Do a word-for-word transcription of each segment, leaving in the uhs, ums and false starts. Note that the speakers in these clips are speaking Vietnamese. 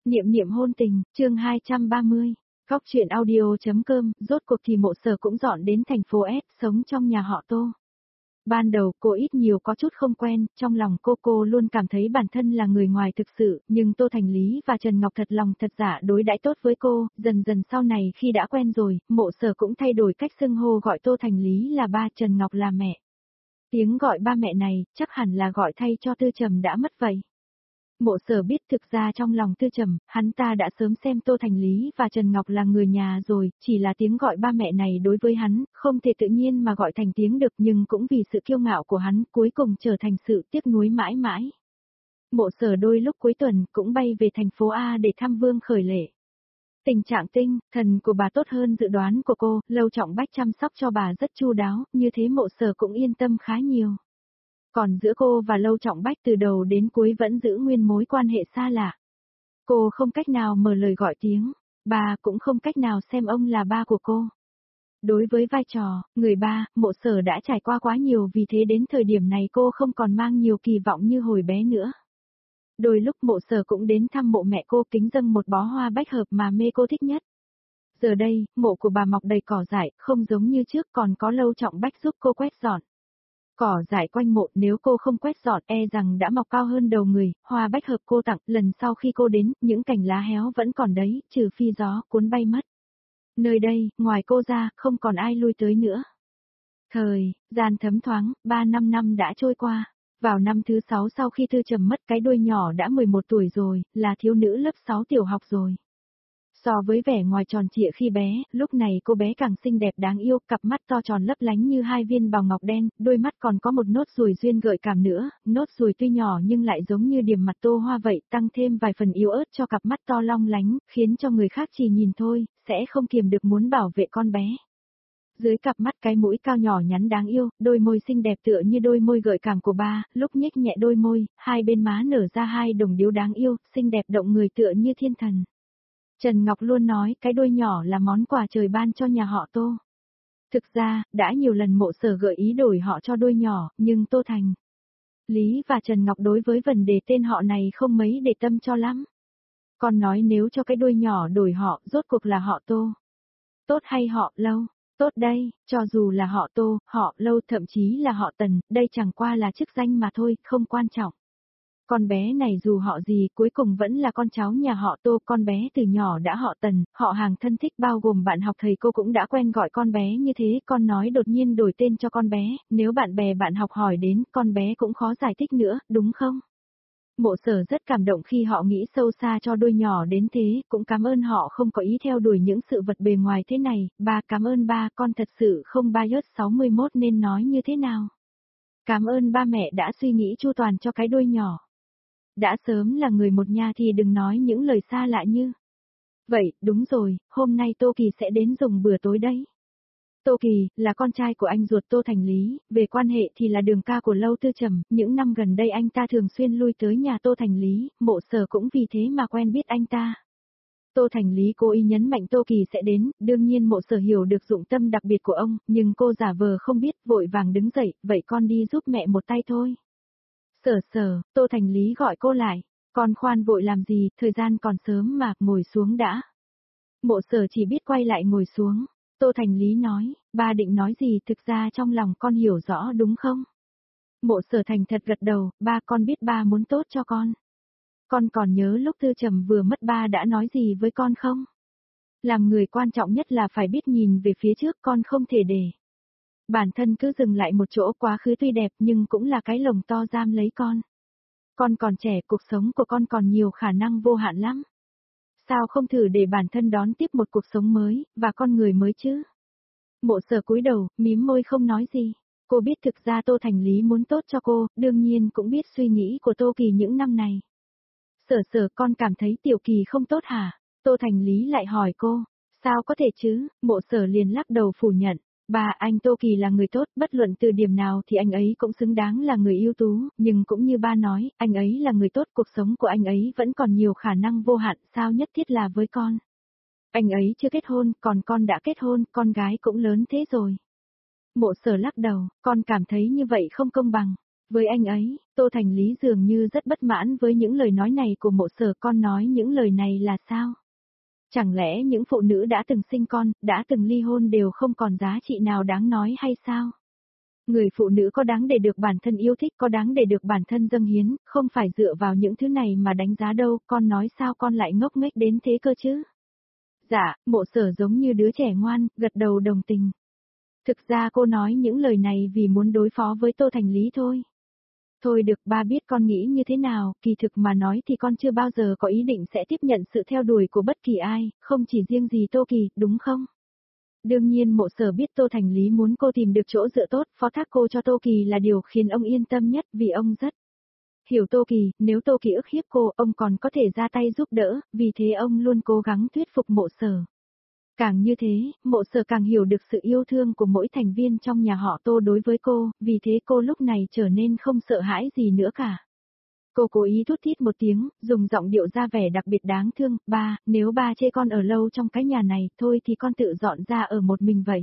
Niệm niệm hôn tình, chương hai trăm ba mươi. Góc truyện audio.com, rốt cuộc thì Mộ Sở cũng dọn đến thành phố S, sống trong nhà họ Tô. Ban đầu cô ít nhiều có chút không quen, trong lòng cô cô luôn cảm thấy bản thân là người ngoài thực sự, nhưng Tô Thành Lý và Trần Ngọc thật lòng thật giả đối đãi tốt với cô, dần dần sau này khi đã quen rồi, Mộ Sở cũng thay đổi cách xưng hô gọi Tô Thành Lý là ba, Trần Ngọc là mẹ. Tiếng gọi ba mẹ này, chắc hẳn là gọi thay cho Tư Trầm đã mất vậy. Mộ Sở biết thực ra trong lòng Tư Trầm, hắn ta đã sớm xem Tô Thành Lý và Trần Ngọc là người nhà rồi, chỉ là tiếng gọi ba mẹ này đối với hắn, không thể tự nhiên mà gọi thành tiếng được, nhưng cũng vì sự kiêu ngạo của hắn cuối cùng trở thành sự tiếc nuối mãi mãi. Mộ Sở đôi lúc cuối tuần cũng bay về thành phố A để thăm Vương Khởi Lệ. Tình trạng tinh, thần của bà tốt hơn dự đoán của cô, Lâu Trọng Bách chăm sóc cho bà rất chu đáo, như thế Mộ Sở cũng yên tâm khá nhiều. Còn giữa cô và Lâu Trọng Bách từ đầu đến cuối vẫn giữ nguyên mối quan hệ xa lạ. Cô không cách nào mở lời gọi tiếng, bà cũng không cách nào xem ông là ba của cô. Đối với vai trò, người ba, Mộ Sở đã trải qua quá nhiều, vì thế đến thời điểm này cô không còn mang nhiều kỳ vọng như hồi bé nữa. Đôi lúc Mộ Sở cũng đến thăm mộ mẹ cô, kính dâng một bó hoa bách hợp mà mê cô thích nhất. Giờ đây, mộ của bà mọc đầy cỏ dại, không giống như trước, còn có Lâu Trọng Bách giúp cô quét dọn. Cỏ dại quanh mộ nếu cô không quét dọn e rằng đã mọc cao hơn đầu người, hoa bách hợp cô tặng lần sau khi cô đến, những cành lá héo vẫn còn đấy, trừ phi gió cuốn bay mất. Nơi đây, ngoài cô ra, không còn ai lui tới nữa. Thời, gian thấm thoáng, ba năm năm đã trôi qua. Vào năm thứ sáu sau khi Tư Trầm mất, cái đuôi nhỏ đã mười một tuổi rồi, là thiếu nữ lớp sáu tiểu học rồi. So với vẻ ngoài tròn trịa khi bé, lúc này cô bé càng xinh đẹp đáng yêu, cặp mắt to tròn lấp lánh như hai viên bào ngọc đen, đôi mắt còn có một nốt ruồi duyên gợi cảm nữa, nốt ruồi tuy nhỏ nhưng lại giống như điểm mặt tô hoa vậy, tăng thêm vài phần yếu ớt cho cặp mắt to long lánh, khiến cho người khác chỉ nhìn thôi, sẽ không kiềm được muốn bảo vệ con bé. Dưới cặp mắt cái mũi cao nhỏ nhắn đáng yêu, đôi môi xinh đẹp tựa như đôi môi gợi cảm của ba, lúc nhếch nhẹ đôi môi, hai bên má nở ra hai đồng điếu đáng yêu, xinh đẹp động người tựa như thiên thần. Trần Ngọc luôn nói cái đôi nhỏ là món quà trời ban cho nhà họ Tô. Thực ra, đã nhiều lần Mộ Sở gợi ý đổi họ cho đôi nhỏ, nhưng Tô Thành Lý và Trần Ngọc đối với vấn đề tên họ này không mấy để tâm cho lắm. Còn nói nếu cho cái đôi nhỏ đổi họ, rốt cuộc là họ Tô tốt hay họ Lâu? Tốt đây, cho dù là họ Tô, họ Lâu, thậm chí là họ Tần, đây chẳng qua là chức danh mà thôi, không quan trọng. Con bé này dù họ gì cuối cùng vẫn là con cháu nhà họ Tô, con bé từ nhỏ đã họ Tần, họ hàng thân thích bao gồm bạn học thầy cô cũng đã quen gọi con bé như thế, con nói đột nhiên đổi tên cho con bé, nếu bạn bè bạn học hỏi đến, con bé cũng khó giải thích nữa, đúng không? Mộ Sở rất cảm động khi họ nghĩ sâu xa cho đôi nhỏ đến thế, cũng cảm ơn họ không có ý theo đuổi những sự vật bề ngoài thế này, ba cảm ơn ba, con thật sự không bias sáu mươi mốt nên nói như thế nào. Cảm ơn ba mẹ đã suy nghĩ chu toàn cho cái đôi nhỏ. Đã sớm là người một nhà thì đừng nói những lời xa lạ như. Vậy, đúng rồi, hôm nay Tô Kỳ sẽ đến dùng bữa tối đấy. Tô Kỳ, là con trai của anh ruột Tô Thành Lý, về quan hệ thì là đường ca của Lâu Tư Trầm, những năm gần đây anh ta thường xuyên lui tới nhà Tô Thành Lý, Mộ Sở cũng vì thế mà quen biết anh ta. Tô Thành Lý cố ý nhấn mạnh Tô Kỳ sẽ đến, đương nhiên Mộ Sở hiểu được dụng tâm đặc biệt của ông, nhưng cô giả vờ không biết, vội vàng đứng dậy, vậy con đi giúp mẹ một tay thôi. Sở Sở, Tô Thành Lý gọi cô lại, con khoan vội làm gì, thời gian còn sớm mà, ngồi xuống đã. Mộ Sở chỉ biết quay lại ngồi xuống. Tô Thành Lý nói, ba định nói gì, thực ra trong lòng con hiểu rõ đúng không? Mộ Sở thành thật gật đầu, ba con biết ba muốn tốt cho con. Con còn nhớ lúc Tư Trầm vừa mất ba đã nói gì với con không? Làm người quan trọng nhất là phải biết nhìn về phía trước, con không thể để bản thân cứ dừng lại một chỗ, quá khứ tuy đẹp nhưng cũng là cái lồng to giam lấy con. Con còn trẻ, cuộc sống của con còn nhiều khả năng vô hạn lắm. Sao không thử để bản thân đón tiếp một cuộc sống mới, và con người mới chứ? Mộ Sở cúi đầu, mím môi không nói gì. Cô biết thực ra Tô Thành Lý muốn tốt cho cô, đương nhiên cũng biết suy nghĩ của Tô Kỳ những năm này. Sở Sở, con cảm thấy Tiểu Kỳ không tốt hả? Tô Thành Lý lại hỏi cô. Sao có thể chứ? Mộ Sở liền lắc đầu phủ nhận. Bà, anh Tô Kỳ là người tốt, bất luận từ điểm nào thì anh ấy cũng xứng đáng là người ưu tú, nhưng cũng như ba nói, anh ấy là người tốt, cuộc sống của anh ấy vẫn còn nhiều khả năng vô hạn, sao nhất thiết là với con. Anh ấy chưa kết hôn, còn con đã kết hôn, con gái cũng lớn thế rồi. Mộ Sở lắc đầu, con cảm thấy như vậy không công bằng. Với anh ấy, Tô Thành Lý dường như rất bất mãn với những lời nói này của Mộ Sở. Con nói những lời này là sao? Chẳng lẽ những phụ nữ đã từng sinh con, đã từng ly hôn đều không còn giá trị nào đáng nói hay sao? Người phụ nữ có đáng để được bản thân yêu thích, có đáng để được bản thân dâng hiến, không phải dựa vào những thứ này mà đánh giá đâu, con nói sao con lại ngốc nghếch đến thế cơ chứ? Dạ, Mộ Sở giống như đứa trẻ ngoan, gật đầu đồng tình. Thực ra cô nói những lời này vì muốn đối phó với Tô Thành Lý thôi. Thôi được, ba biết con nghĩ như thế nào, kỳ thực mà nói thì con chưa bao giờ có ý định sẽ tiếp nhận sự theo đuổi của bất kỳ ai, không chỉ riêng gì Tô Kỳ, đúng không? Đương nhiên Mộ Sở biết Tô Thành Lý muốn cô tìm được chỗ dựa tốt, phó thác cô cho Tô Kỳ là điều khiến ông yên tâm nhất vì ông rất hiểu Tô Kỳ, nếu Tô Kỳ ức hiếp cô, ông còn có thể ra tay giúp đỡ, vì thế ông luôn cố gắng thuyết phục Mộ Sở. Càng như thế, Mộ Sở càng hiểu được sự yêu thương của mỗi thành viên trong nhà họ Tô đối với cô, vì thế cô lúc này trở nên không sợ hãi gì nữa cả. Cô cố ý thút thít một tiếng, dùng giọng điệu ra vẻ đặc biệt đáng thương, ba, nếu ba chê con ở lâu trong cái nhà này, thôi thì con tự dọn ra ở một mình vậy.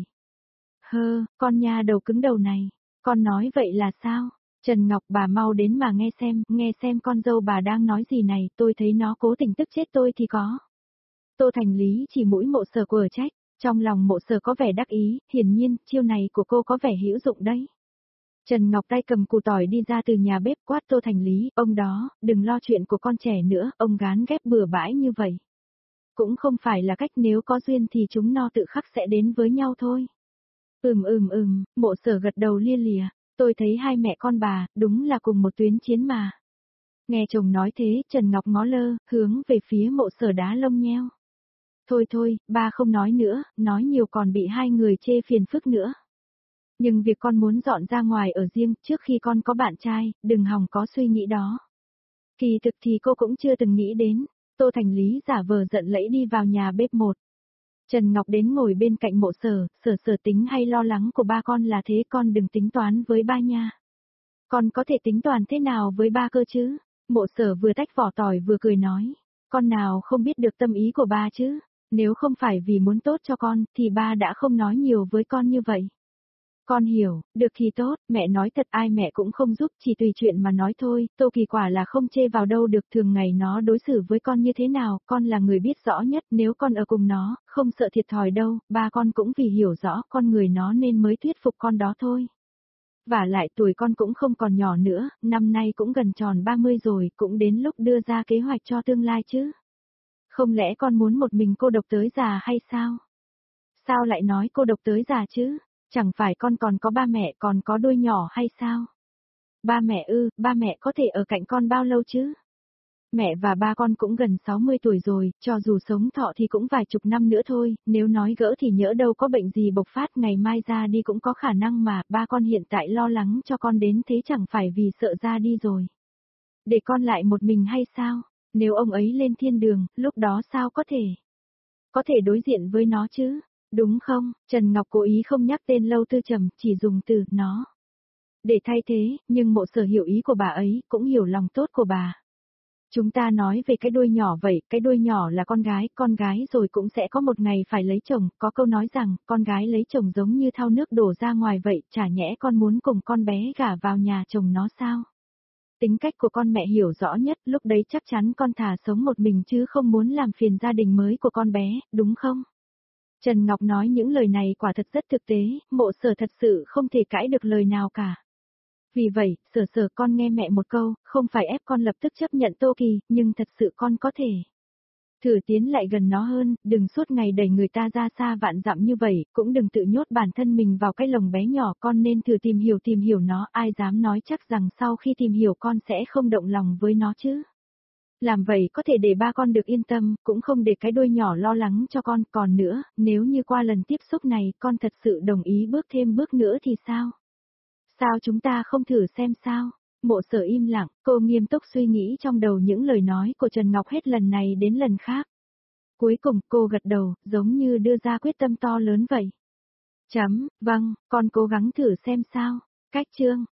Hơ, con nha đầu cứng đầu này, con nói vậy là sao? Trần Ngọc bà mau đến mà nghe xem, nghe xem con dâu bà đang nói gì này, tôi thấy nó cố tình tức chết tôi thì có. Tô Thành Lý chỉ mũi Mộ Sở của trách, trong lòng Mộ Sở có vẻ đắc ý, hiển nhiên, chiêu này của cô có vẻ hữu dụng đấy. Trần Ngọc tay cầm củ tỏi đi ra từ nhà bếp quát Tô Thành Lý, ông đó, đừng lo chuyện của con trẻ nữa, ông gán ghép bừa bãi như vậy. Cũng không phải là cách, nếu có duyên thì chúng nó tự khắc sẽ đến với nhau thôi. Ừm ừm ừm, Mộ Sở gật đầu lia lịa, tôi thấy hai mẹ con bà, đúng là cùng một tuyến chiến mà. Nghe chồng nói thế, Trần Ngọc ngó lơ, hướng về phía Mộ Sở đá lông nheo. Thôi thôi, ba không nói nữa, nói nhiều còn bị hai người chê phiền phức nữa. Nhưng việc con muốn dọn ra ngoài ở riêng trước khi con có bạn trai, đừng hòng có suy nghĩ đó. Kỳ thực thì cô cũng chưa từng nghĩ đến, Tô Thành Lý giả vờ giận lẫy đi vào nhà bếp một. Trần Ngọc đến ngồi bên cạnh Mộ Sở, Sở Sở tính hay lo lắng của ba con là thế, con đừng tính toán với ba nha. Con có thể tính toán thế nào với ba cơ chứ? Mộ Sở vừa tách vỏ tỏi vừa cười nói, con nào không biết được tâm ý của ba chứ, nếu không phải vì muốn tốt cho con, thì ba đã không nói nhiều với con như vậy. Con hiểu, được thì tốt, mẹ nói thật ai mẹ cũng không giúp, chỉ tùy chuyện mà nói thôi, Tô Kỳ quả là không chê vào đâu được, thường ngày nó đối xử với con như thế nào, con là người biết rõ nhất, nếu con ở cùng nó, không sợ thiệt thòi đâu, ba con cũng vì hiểu rõ con người nó nên mới thuyết phục con đó thôi. Và lại tuổi con cũng không còn nhỏ nữa, năm nay cũng gần tròn ba mươi rồi, cũng đến lúc đưa ra kế hoạch cho tương lai chứ. Không lẽ con muốn một mình cô độc tới già hay sao? Sao lại nói cô độc tới già chứ? Chẳng phải con còn có ba mẹ còn có đôi nhỏ hay sao? Ba mẹ ư, ba mẹ có thể ở cạnh con bao lâu chứ? Mẹ và ba con cũng gần sáu mươi tuổi rồi, cho dù sống thọ thì cũng vài chục năm nữa thôi, nếu nói gỡ thì nhỡ đâu có bệnh gì bộc phát ngày mai ra đi cũng có khả năng mà, ba con hiện tại lo lắng cho con đến thế chẳng phải vì sợ ra đi rồi. Để con lại một mình hay sao? Nếu ông ấy lên thiên đường, lúc đó sao có thể? Có thể đối diện với nó chứ? Đúng không? Trần Ngọc cố ý không nhắc tên Lâu Tư Trầm, chỉ dùng từ nó để thay thế, nhưng Mộ Sở hiểu ý của bà ấy, cũng hiểu lòng tốt của bà. Chúng ta nói về cái đuôi nhỏ vậy, cái đuôi nhỏ là con gái, con gái rồi cũng sẽ có một ngày phải lấy chồng, có câu nói rằng, con gái lấy chồng giống như thao nước đổ ra ngoài vậy, chả nhẽ con muốn cùng con bé gả vào nhà chồng nó sao? Tính cách của con mẹ hiểu rõ nhất, lúc đấy chắc chắn con thà sống một mình chứ không muốn làm phiền gia đình mới của con bé, đúng không? Trần Ngọc nói những lời này quả thật rất thực tế, Mộ Sở thật sự không thể cãi được lời nào cả. Vì vậy, Sở Sở con nghe mẹ một câu, không phải ép con lập tức chấp nhận Tô Kỳ, nhưng thật sự con có thể thử tiến lại gần nó hơn, đừng suốt ngày đẩy người ta ra xa vạn dặm như vậy, cũng đừng tự nhốt bản thân mình vào cái lồng bé nhỏ, con nên thử tìm hiểu tìm hiểu nó, ai dám nói chắc rằng sau khi tìm hiểu con sẽ không động lòng với nó chứ. Làm vậy có thể để ba con được yên tâm, cũng không để cái đuôi nhỏ lo lắng cho con, còn nữa, nếu như qua lần tiếp xúc này con thật sự đồng ý bước thêm bước nữa thì sao? Sao chúng ta không thử xem sao? Mộ Sở im lặng, cô nghiêm túc suy nghĩ trong đầu những lời nói của Trần Ngọc hết lần này đến lần khác. Cuối cùng cô gật đầu, giống như đưa ra quyết tâm to lớn vậy. Chấm, vâng, con cố gắng thử xem sao. Cách chương